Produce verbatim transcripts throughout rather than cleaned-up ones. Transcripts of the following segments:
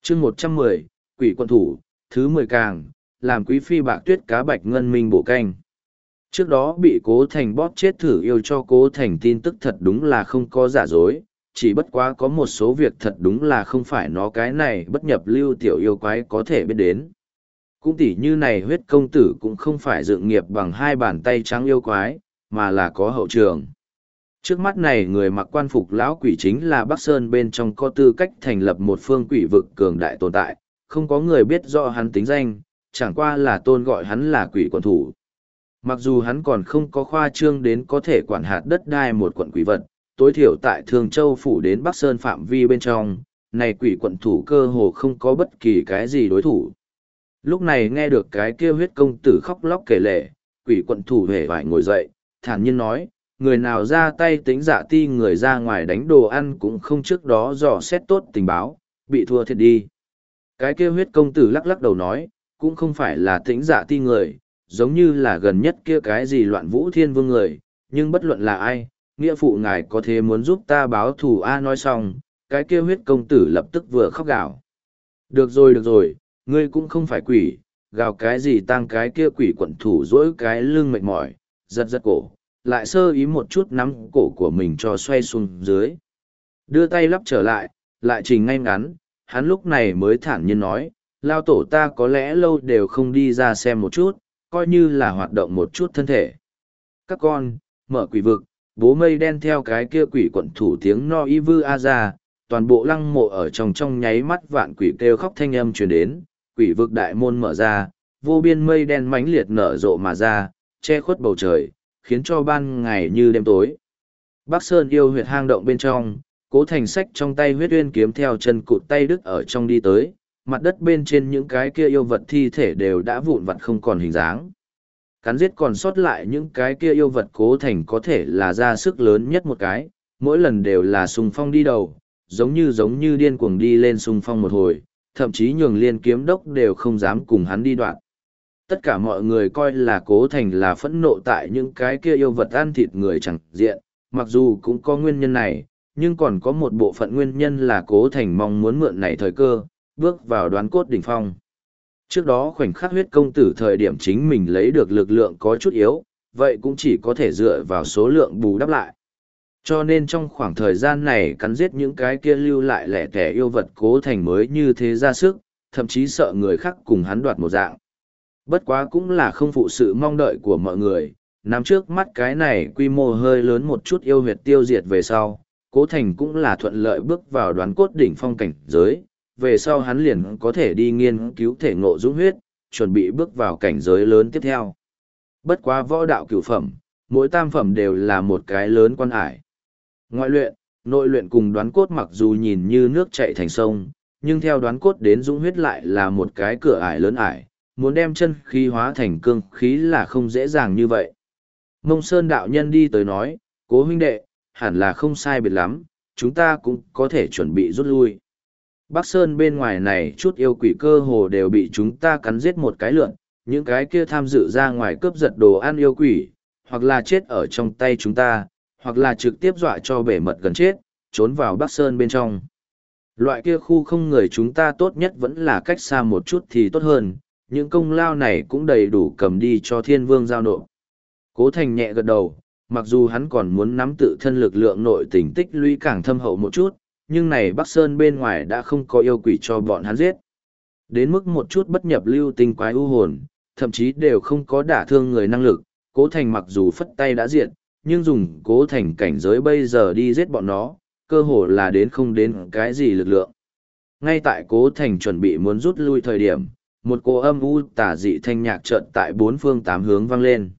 chương một trăm mười, quỷ quân thủ, thứ mười càng, làm quý phi bạc tuyết cá bạch ngân minh bổ canh. Trước đó bị Cố Thành bóp chết thử yêu cho Cố Thành tin tức thật đúng là không có giả dối, chỉ bất quá có một số việc thật đúng là không phải nó cái này bất nhập lưu tiểu yêu quái có thể biết đến. Cũng tỉ như này huyết công tử cũng không phải dựng nghiệp bằng hai bàn tay trắng yêu quái, mà là có hậu trường. Trước mắt này người mặc quan phục lão quỷ chính là Bắc Sơn bên trong có tư cách thành lập một phương quỷ vực cường đại tồn tại, không có người biết rõ hắn tính danh, chẳng qua là tôn gọi hắn là quỷ quận thủ. Mặc dù hắn còn không có khoa trương đến có thể quản hạt đất đai một quận quỷ vật, tối thiểu tại Thường Châu phủ đến Bắc Sơn phạm vi bên trong, này quỷ quận thủ cơ hồ không có bất kỳ cái gì đối thủ. Lúc này nghe được cái kia huyết công tử khóc lóc kể lể, quỷ quận thủ hề vải ngồi dậy, thản nhiên nói, người nào ra tay tính dạ ti người ra ngoài đánh đồ ăn cũng không trước đó dò xét tốt tình báo, bị thua thiệt đi. Cái kia huyết công tử lắc lắc đầu nói, cũng không phải là tính dạ ti người, giống như là gần nhất kia cái gì loạn vũ thiên vương người, nhưng bất luận là ai, nghĩa phụ ngài có thể muốn giúp ta báo thù A nói xong, cái kia huyết công tử lập tức vừa khóc gào. Được rồi được rồi, ngươi cũng không phải quỷ, gào cái gì tăng cái kia quỷ quận thủ dỗi cái lưng mệt mỏi, giật giật cổ, lại sơ ý một chút nắm cổ của mình cho xoay xuống dưới. Đưa tay lắp trở lại, lại trình ngay ngắn, hắn lúc này mới thản nhiên nói, lao tổ ta có lẽ lâu đều không đi ra xem một chút, coi như là hoạt động một chút thân thể. Các con, mở quỷ vực, bố mây đen theo cái kia quỷ quận thủ tiếng no y vư a ra, toàn bộ lăng mộ ở trong trong nháy mắt vạn quỷ kêu khóc thanh âm truyền đến, quỷ vực đại môn mở ra, vô biên mây đen mãnh liệt nở rộ mà ra, che khuất bầu trời, khiến cho ban ngày như đêm tối. Bắc Sơn yêu huyệt hang động bên trong, Cố Thành sách trong tay huyết uyên kiếm theo chân cụt tay đứt ở trong đi tới, mặt đất bên trên những cái kia yêu vật thi thể đều đã vụn vặt không còn hình dáng. Cắn giết còn sót lại những cái kia yêu vật Cố Thành có thể là ra sức lớn nhất một cái, mỗi lần đều là xung phong đi đầu, giống như giống như điên cuồng đi lên xung phong một hồi, thậm chí nhường liên kiếm đốc đều không dám cùng hắn đi đoạn. Tất cả mọi người coi là Cố Thành là phẫn nộ tại những cái kia yêu vật ăn thịt người chẳng diện, mặc dù cũng có nguyên nhân này, nhưng còn có một bộ phận nguyên nhân là Cố Thành mong muốn mượn này thời cơ, bước vào đoán cốt đỉnh phong. Trước đó khoảnh khắc huyết công tử thời điểm chính mình lấy được lực lượng có chút yếu, vậy cũng chỉ có thể dựa vào số lượng bù đắp lại. Cho nên trong khoảng thời gian này cắn giết những cái kia lưu lại lẻ tẻ yêu vật Cố Thành mới như thế ra sức, thậm chí sợ người khác cùng hắn đoạt một dạng. Bất quá cũng là không phụ sự mong đợi của mọi người, nắm trước mắt cái này quy mô hơi lớn một chút yêu huyệt tiêu diệt về sau, Cố Thành cũng là thuận lợi bước vào đoán cốt đỉnh phong cảnh giới, về sau hắn liền có thể đi nghiên cứu thể ngộ dũng huyết, chuẩn bị bước vào cảnh giới lớn tiếp theo. Bất quá võ đạo cửu phẩm, mỗi tam phẩm đều là một cái lớn quan ải. Ngoại luyện, nội luyện cùng đoán cốt mặc dù nhìn như nước chảy thành sông, nhưng theo đoán cốt đến dũng huyết lại là một cái cửa ải lớn ải, muốn đem chân khí hóa thành cương khí là không dễ dàng như vậy. Mông Sơn đạo nhân đi tới nói, Cố huynh đệ, hẳn là không sai biệt lắm, chúng ta cũng có thể chuẩn bị rút lui. Bắc Sơn bên ngoài này chút yêu quỷ cơ hồ đều bị chúng ta cắn giết một cái lượn, những cái kia tham dự ra ngoài cướp giật đồ ăn yêu quỷ, hoặc là chết ở trong tay chúng ta, hoặc là trực tiếp dọa cho bể mật gần chết, trốn vào Bắc Sơn bên trong. Loại kia khu không người chúng ta tốt nhất vẫn là cách xa một chút thì tốt hơn, những công lao này cũng đầy đủ cầm đi cho thiên vương giao nộp. Cố Thành nhẹ gật đầu, mặc dù hắn còn muốn nắm tự thân lực lượng nội tình tích lũy càng thâm hậu một chút, nhưng này Bắc Sơn bên ngoài đã không có yêu quỷ cho bọn hắn giết. Đến mức một chút bất nhập lưu tinh quái u hồn, thậm chí đều không có đả thương người năng lực, Cố Thành mặc dù phất tay đã diệt, nhưng dùng Cố Thành cảnh giới bây giờ đi giết bọn nó, cơ hồ là đến không đến cái gì lực lượng. Ngay tại Cố Thành chuẩn bị muốn rút lui thời điểm, một cô âm u tả dị thanh nhạc chợt tại bốn phương tám hướng vang lên.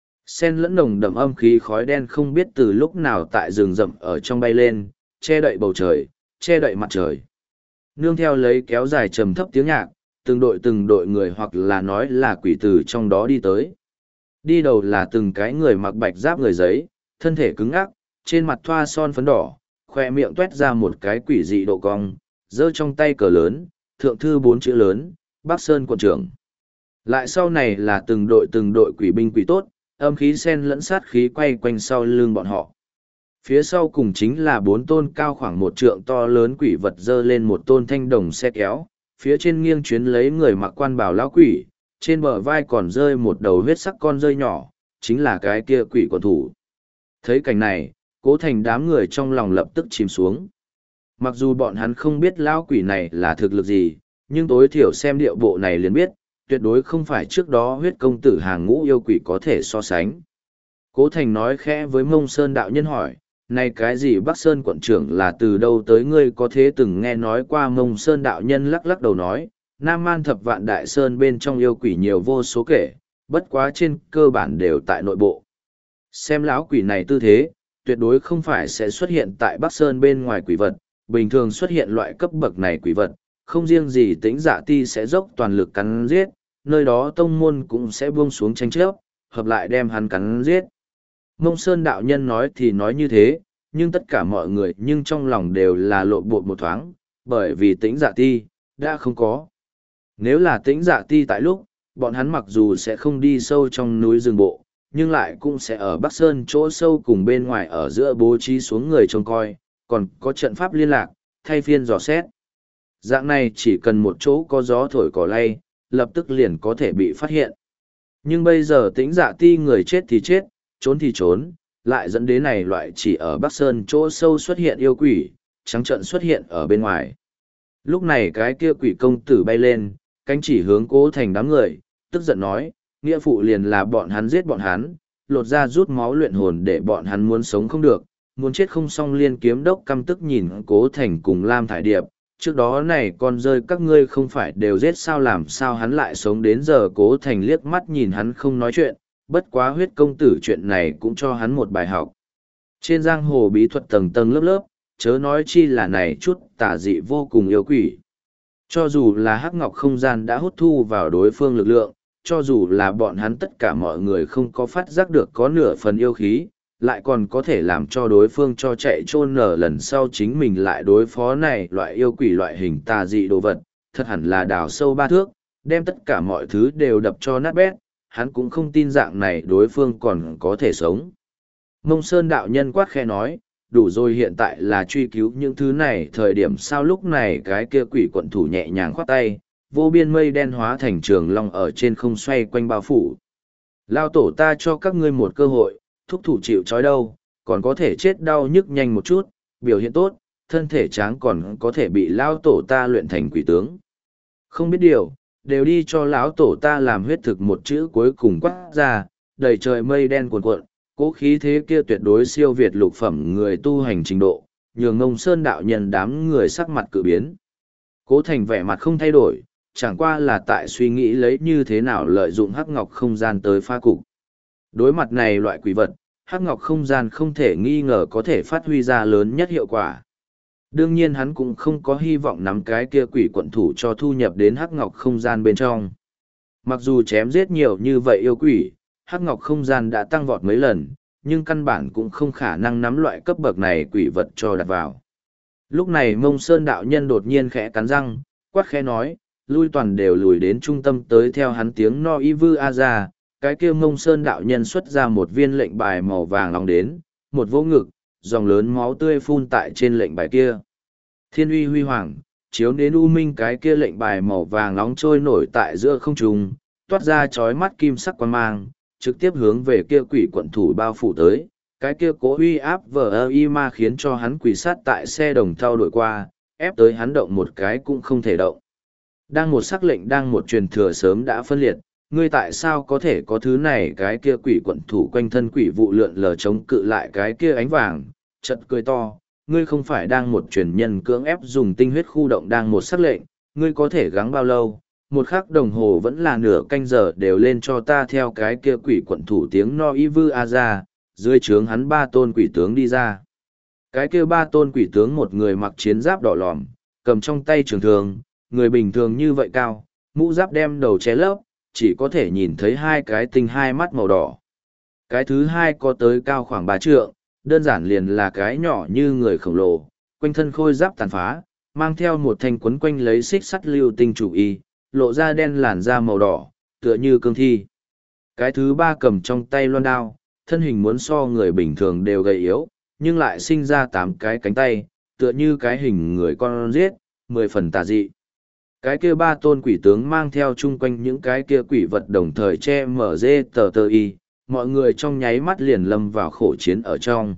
Sen lẫn nồng đậm âm khí khói đen không biết từ lúc nào tại rừng rậm ở trong bay lên, che đậy bầu trời, che đậy mặt trời. Nương theo lấy kéo dài trầm thấp tiếng nhạc, từng đội từng đội người hoặc là nói là quỷ tử trong đó đi tới. Đi đầu là từng cái người mặc bạch giáp người giấy, thân thể cứng ắc, trên mặt thoa son phấn đỏ, khoe miệng tuét ra một cái quỷ dị độ cong, giơ trong tay cờ lớn, thượng thư bốn chữ lớn, Bắc Sơn quận trưởng. Lại sau này là từng đội từng đội quỷ binh quỷ tốt, âm khí sen lẫn sát khí quay quanh sau lưng bọn họ. Phía sau cùng chính là bốn tôn cao khoảng một trượng to lớn quỷ vật dơ lên một tôn thanh đồng xe kéo, phía trên nghiêng chuyến lấy người mặc quan bào lão quỷ, trên bờ vai còn rơi một đầu huyết sắc con rơi nhỏ, chính là cái kia quỷ quần thủ. Thấy cảnh này, Cố Thành đám người trong lòng lập tức chìm xuống. Mặc dù bọn hắn không biết lão quỷ này là thực lực gì, nhưng tối thiểu xem điệu bộ này liền biết, tuyệt đối không phải trước đó huyết công tử hàng ngũ yêu quỷ có thể so sánh. Cố Thành nói khẽ với Mông Sơn đạo nhân hỏi, này cái gì Bắc Sơn quận trưởng là từ đâu tới ngươi có thế từng nghe nói qua? Mông Sơn đạo nhân lắc lắc đầu nói, Nam Man thập vạn đại sơn bên trong yêu quỷ nhiều vô số kể, bất quá trên cơ bản đều tại nội bộ. Xem lão quỷ này tư thế, tuyệt đối không phải sẽ xuất hiện tại Bắc Sơn bên ngoài quỷ vật, bình thường xuất hiện loại cấp bậc này quỷ vật, không riêng gì Tĩnh Dạ Ti sẽ dốc toàn lực cắn giết, nơi đó tông môn cũng sẽ buông xuống tranh chấp, hợp lại đem hắn cắn giết. Mông Sơn đạo nhân nói thì nói như thế, nhưng tất cả mọi người nhưng trong lòng đều là lộn bột một thoáng, bởi vì Tĩnh Dạ Ti đã không có. Nếu là Tĩnh Dạ Ti tại lúc, bọn hắn mặc dù sẽ không đi sâu trong núi rừng bộ, nhưng lại cũng sẽ ở Bắc Sơn chỗ sâu cùng bên ngoài ở giữa bố trí xuống người trông coi, còn có trận pháp liên lạc, thay phiên dò xét. Dạng này chỉ cần một chỗ có gió thổi cỏ lay, lập tức liền có thể bị phát hiện. Nhưng bây giờ Tĩnh Dạ Ti người chết thì chết, trốn thì trốn, lại dẫn đến này loại chỉ ở Bắc Sơn chỗ sâu xuất hiện yêu quỷ, trắng trợn xuất hiện ở bên ngoài. Lúc này cái kia quỷ công tử bay lên, cánh chỉ hướng Cố Thành đám người, tức giận nói, nghĩa phụ liền là bọn hắn giết bọn hắn, lột ra rút máu luyện hồn để bọn hắn muốn sống không được, muốn chết không xong. Liên kiếm đốc căm tức nhìn Cố Thành cùng Lam Thải Điệp, trước đó này con rơi các ngươi không phải đều giết sao, làm sao hắn lại sống đến giờ? Cố Thành liếc mắt nhìn hắn không nói chuyện, bất quá huyết công tử chuyện này cũng cho hắn một bài học. Trên giang hồ bí thuật tầng tầng lớp lớp, chớ nói chi là này chút tà dị vô cùng yêu quỷ. Cho dù là hắc ngọc không gian đã hút thu vào đối phương lực lượng, cho dù là bọn hắn tất cả mọi người không có phát giác được có nửa phần yêu khí, lại còn có thể làm cho đối phương cho chạy chôn nở lần sau chính mình lại đối phó này loại yêu quỷ loại hình tà dị đồ vật, thật hẳn là đào sâu ba thước, đem tất cả mọi thứ đều đập cho nát bét, hắn cũng không tin dạng này đối phương còn có thể sống. Mông Sơn đạo nhân quát khẽ nói, đủ rồi, hiện tại là truy cứu những thứ này thời điểm sao? Lúc này cái kia quỷ quận thủ nhẹ nhàng khoát tay, vô biên mây đen hóa thành trường long ở trên không xoay quanh bao phủ. Lao tổ ta cho các ngươi một cơ hội, thúc thủ chịu trói đâu, còn có thể chết đau nhức nhanh một chút, biểu hiện tốt, thân thể tráng còn có thể bị lao tổ ta luyện thành quỷ tướng. Không biết điều, đều đi cho lão tổ ta làm huyết thực. Một chữ cuối cùng quát ra, đầy trời mây đen cuồn cuộn, cố khí thế kia tuyệt đối siêu việt lục phẩm người tu hành trình độ, nhường Ngông Sơn đạo nhân đám người sắc mặt cự biến. Cố Thành vẻ mặt không thay đổi, chẳng qua là tại suy nghĩ lấy như thế nào lợi dụng hắc ngọc không gian tới pha cục. Đối mặt này loại quỷ vật, hắc ngọc không gian không thể nghi ngờ có thể phát huy ra lớn nhất hiệu quả. Đương nhiên hắn cũng không có hy vọng nắm cái kia quỷ quận thủ cho thu nhập đến hắc ngọc không gian bên trong. Mặc dù chém giết nhiều như vậy yêu quỷ, hắc ngọc không gian đã tăng vọt mấy lần, nhưng căn bản cũng không khả năng nắm loại cấp bậc này quỷ vật cho đặt vào. Lúc này Mông Sơn đạo nhân đột nhiên khẽ cắn răng, quát khẽ nói, lui toàn đều lùi đến trung tâm tới theo hắn tiếng no y vư a ra. Cái kia Mông Sơn đạo nhân xuất ra một viên lệnh bài màu vàng nóng đến, một vỗ ngực, dòng lớn máu tươi phun tại trên lệnh bài kia. Thiên uy huy hoàng, chiếu đến u minh, cái kia lệnh bài màu vàng nóng trôi nổi tại giữa không trung, toát ra chói mắt kim sắc quan mang, trực tiếp hướng về kia quỷ quận thủ bao phủ tới. Cái kia cố uy áp vờ y ma khiến cho hắn quỳ sát tại xe đồng thau đổi qua, ép tới hắn động một cái cũng không thể động. Đang một sắc lệnh đang một truyền thừa sớm đã phân liệt, ngươi tại sao có thể có thứ này? Cái kia quỷ quận thủ quanh thân quỷ vụ lượn lờ chống cự lại cái kia ánh vàng, chợt cười to, ngươi không phải đang một truyền nhân cưỡng ép dùng tinh huyết khu động đang một sắc lệnh, ngươi có thể gắng bao lâu? Một khắc đồng hồ vẫn là nửa canh giờ đều lên cho ta. Theo cái kia quỷ quận thủ tiếng no y vư a ra, dưới trướng hắn ba tôn quỷ tướng đi ra. Cái kia ba tôn quỷ tướng một người mặc chiến giáp đỏ lòm, cầm trong tay trường thương, người bình thường như vậy cao, mũ giáp đem đầu che lấp, chỉ có thể nhìn thấy hai cái tinh hai mắt màu đỏ. Cái thứ hai có tới cao khoảng ba trượng, đơn giản liền là cái nhỏ như người khổng lồ, quanh thân khôi giáp tàn phá, mang theo một thanh quấn quanh lấy xích sắt lưu tinh chủ y, lộ ra đen làn da màu đỏ, tựa như cương thi. Cái thứ ba cầm trong tay loan đao, thân hình muốn so người bình thường đều gầy yếu, nhưng lại sinh ra tám cái cánh tay, tựa như cái hình người con giết, mười phần tà dị. Cái kia ba tôn quỷ tướng mang theo chung quanh những cái kia quỷ vật đồng thời che mở dê tờ tờ y, mọi người trong nháy mắt liền lâm vào khổ chiến ở trong.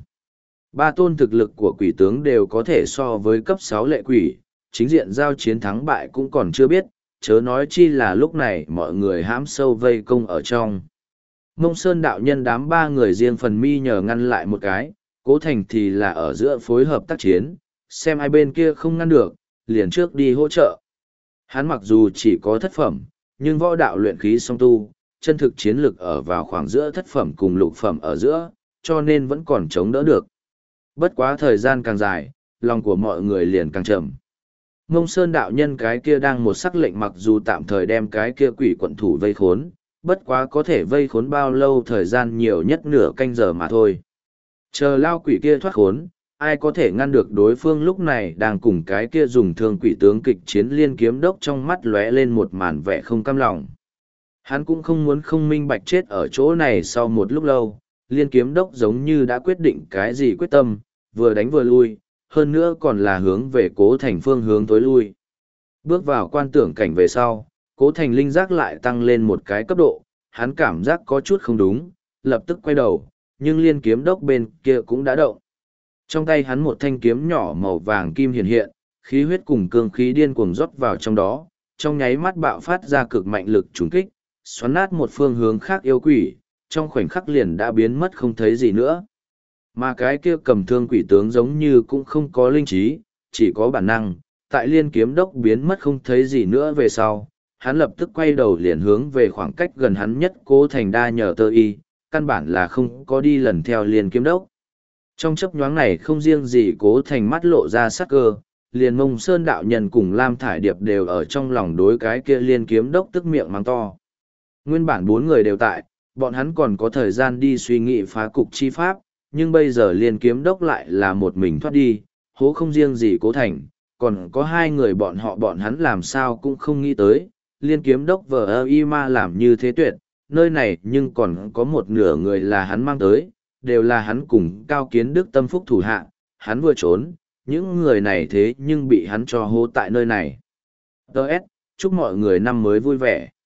Ba tôn thực lực của quỷ tướng đều có thể so với cấp sáu lệ quỷ, chính diện giao chiến thắng bại cũng còn chưa biết, chớ nói chi là lúc này mọi người hãm sâu vây công ở trong. Mông Sơn đạo nhân đám ba người riêng phần mi nhờ ngăn lại một cái, Cố Thành thì là ở giữa phối hợp tác chiến, xem hai bên kia không ngăn được, liền trước đi hỗ trợ. Hắn mặc dù chỉ có thất phẩm, nhưng võ đạo luyện khí song tu, chân thực chiến lực ở vào khoảng giữa thất phẩm cùng lục phẩm ở giữa, cho nên vẫn còn chống đỡ được. Bất quá thời gian càng dài, lòng của mọi người liền càng trầm. Mông Sơn đạo nhân cái kia đang một sắc lệnh mặc dù tạm thời đem cái kia quỷ quận thủ vây khốn, bất quá có thể vây khốn bao lâu thời gian nhiều nhất nửa canh giờ mà thôi. Chờ lao quỷ kia thoát khốn, ai có thể ngăn được đối phương lúc này đang cùng cái kia dùng thương quỷ tướng kịch chiến Liên Kiếm Đốc trong mắt lóe lên một màn vẻ không cam lòng. Hắn cũng không muốn không minh bạch chết ở chỗ này sau một lúc lâu, Liên Kiếm Đốc giống như đã quyết định cái gì quyết tâm, vừa đánh vừa lui, hơn nữa còn là hướng về Cố Thành phương hướng tối lui. Bước vào quan tưởng cảnh về sau, Cố Thành linh giác lại tăng lên một cái cấp độ, hắn cảm giác có chút không đúng, lập tức quay đầu, nhưng Liên Kiếm Đốc bên kia cũng đã động. Trong tay hắn một thanh kiếm nhỏ màu vàng kim hiện hiện, khí huyết cùng cương khí điên cuồng rót vào trong đó, trong nháy mắt bạo phát ra cực mạnh lực trùng kích, xoắn nát một phương hướng khác yêu quỷ, trong khoảnh khắc liền đã biến mất không thấy gì nữa. Mà cái kia cầm thương quỷ tướng giống như cũng không có linh trí, chỉ có bản năng, tại Liên Kiếm Đốc biến mất không thấy gì nữa về sau, hắn lập tức quay đầu liền hướng về khoảng cách gần hắn nhất Cố Thành đa nhờ tơ y, căn bản là không có đi lần theo Liên Kiếm Đốc. Trong chấp nhoáng này không riêng gì Cố Thành mắt lộ ra sắc cơ, liền Mông Sơn đạo nhân cùng Lam Thải Điệp đều ở trong lòng đối cái kia Liên Kiếm Đốc tức miệng mắng to. Nguyên bản bốn người đều tại, bọn hắn còn có thời gian đi suy nghĩ phá cục chi pháp, nhưng bây giờ Liên Kiếm Đốc lại là một mình thoát đi, hố không riêng gì Cố Thành, còn có hai người bọn họ bọn hắn làm sao cũng không nghĩ tới, Liên Kiếm Đốc vờ ơ y ma làm như thế tuyệt, nơi này nhưng còn có một nửa người là hắn mang tới, đều là hắn cùng Cao Kiến Đức tâm phúc thủ hạ, hắn vừa trốn, những người này thế nhưng bị hắn cho hố tại nơi này. Đợt, chúc mọi người năm mới vui vẻ.